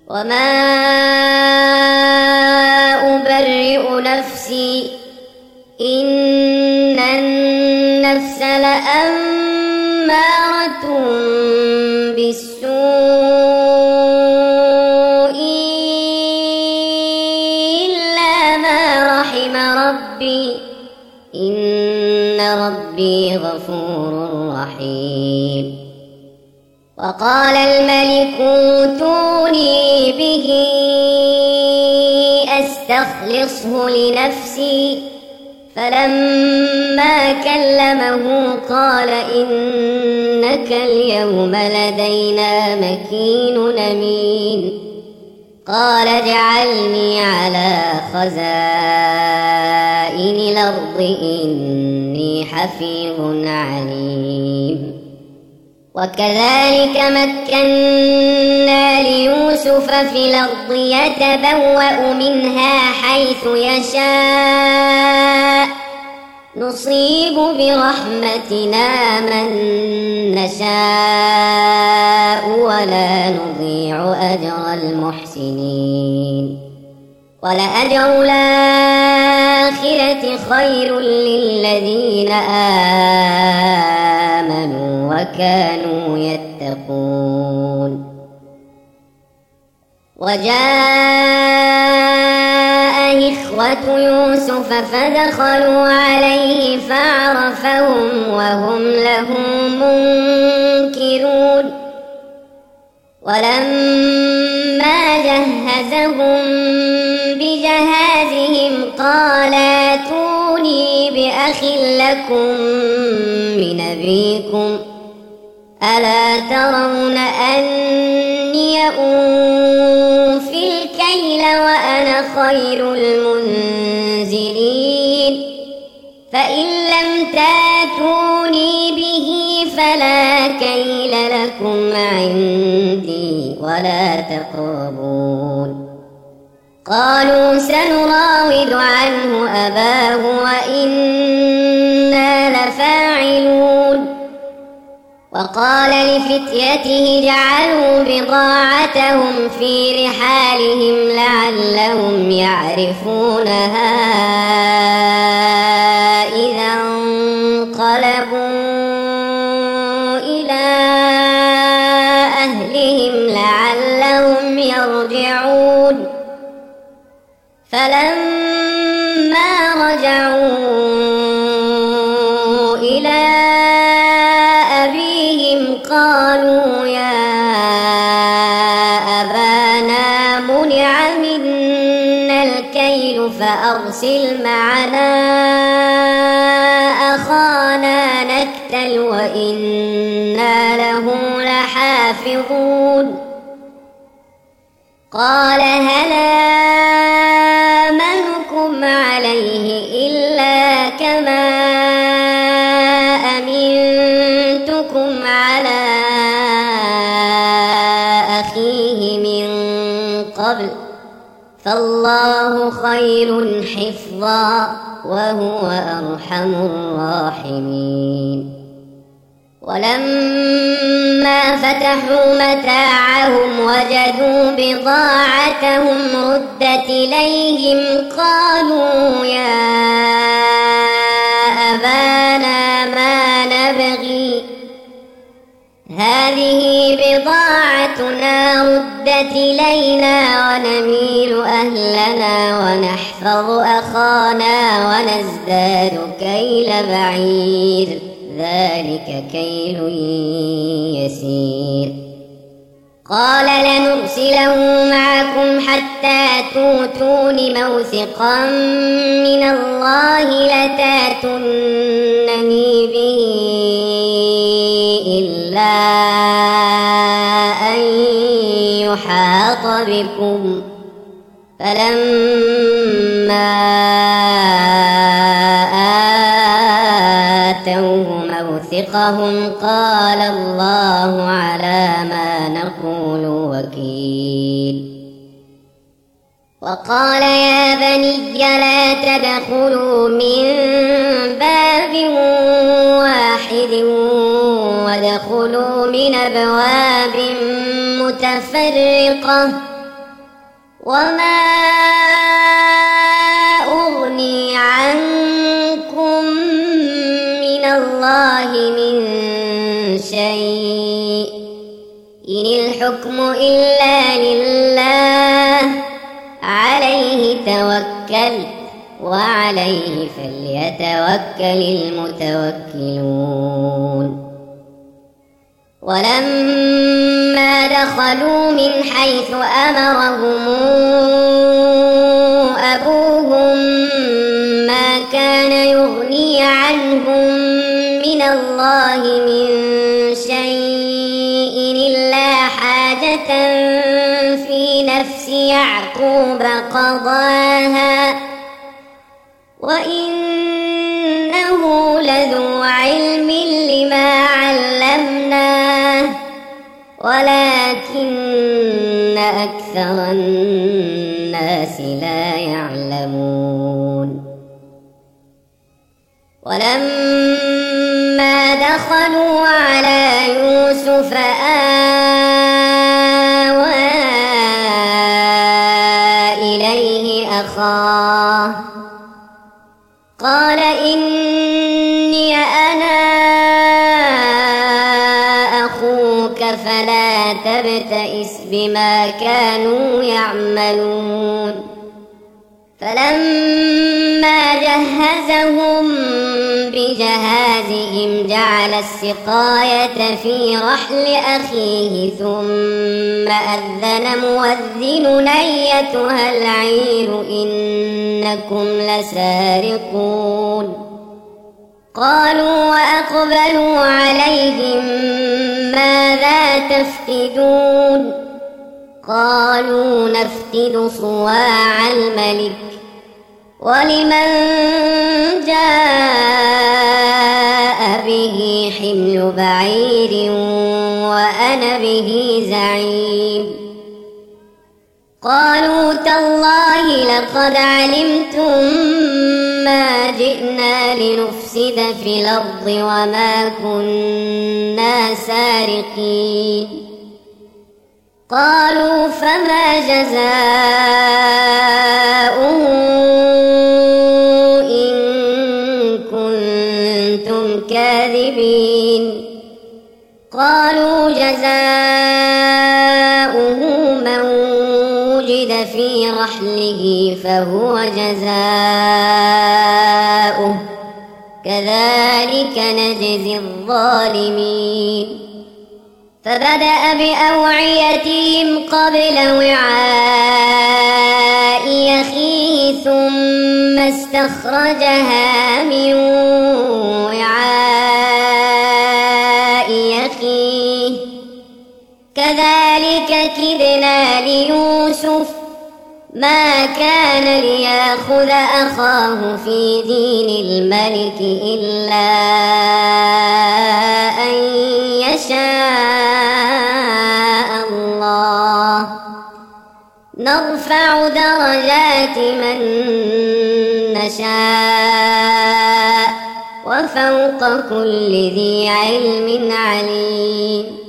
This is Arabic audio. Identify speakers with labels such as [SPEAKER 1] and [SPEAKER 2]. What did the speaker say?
[SPEAKER 1] وما أبرئ نفسي إن النفس لأمارة بالسوء إلا ما رحم ربي إن ربي غفور رحيم. وقال الملك اوتوني به أستخلصه لنفسي فلما كلمه قال إنك اليوم لدينا مكين أمين. قال اجعلني على خزائن الأرض إني حفيظ عليم. وكذلك مكنا ليوسف في الأرض يتبوأ منها حيث يشاء نصيب برحمتنا من نشاء ولا نضيع أجر المحسنين. ولأجر الآخرة خير للذين آمنوا وكانوا يتقون. وجاء إخوة يوسف فدخلوا عليه فعرفهم وهم له منكرون. ولما جهزهم بجهازهم قال ائتوني بأخ لكم من أبيكم ألا ترون أني أوفي الكيل وأنا خير المنزلين. فإن لم تاتوني به فلا كيل لكم عندي ولا تقربون. قالوا سنراود عنه أباه وإنا لفاعلون. وقال لفتيته جعلوا بضاعتهم في رحالهم لعلهم يعرفونها إذا انقلبوا إلى أهلهم لعلهم يرجعون. فلما رجعوا إلى أبيهم قالوا يا أبانا منع منا الكيل فأرسل معنا أخانا نكتل وإنا له لحافظون. قال هل آمنكم عليه إلا كما أمنتكم على أخيه من قبل فالله خير حفظا وهو أرحم الراحمين. ولما فتحوا متاعهم وجدوا بضاعتهم ردت إليهم قالوا يا أبانا ما نبغي هذه بضاعتنا ردت إلينا ونميل أهلنا ونحفظ أخانا ونزداد كيل بعير ذلك كيل يسير. قال لنرسله معكم حتى توتون موثقا من الله لتاتونني به إلا أن يحاط بكم. فلما آتوه موثقهم قال الله على ما نقول وكيل. وقال يا بني لا تدخلوا من باب واحد وادخلوا من أبواب متفرقة وما أغني عنكم من الله من شيء إن الحكم إلا لله عليه توكلت وعليه فليتوكل المتوكلون ولما دخلوا من حيث أمرهم أبوهم ما كان يغني عنهم من الله من شيء إلا حاجة في نفس يعقوب قضاها وإنه لذو علم لما علمناه ولكن أكثر الناس لا يعلمون ولما دخلوا على يوسف آوى إليه أخاه قال إني أنا أخوك فلا تبتئس بما كانوا يعملون فلما جهزهم بجهازهم جعل السقاية في رحل أخيه ثم أذن مؤذن أيتها العير إنكم لسارقون قالوا وأقبلوا عليهم ماذا تفقدون قالوا نفقد صواع الملك ولمن جاء به حمل بعير وأنا به زعيم قالوا تالله لقد علمتم ما جئنا لنفسد في الأرض وما كنا سارقين قالوا فما جزاؤه إن كنتم كاذبين قالوا جزاؤه من وجد في رحله فهو جزاؤه كذلك نجزي الظالمين فبدأ بأوعيتهم قبل وعاء أخيه ثم استخرجها من وعاء أخيه كذلك كدنا ليوسف ما كان ليأخذ أخاه في دين الملك إلا أن يشاء الله نرفع درجات من نشاء وفوق كل ذي علم عليم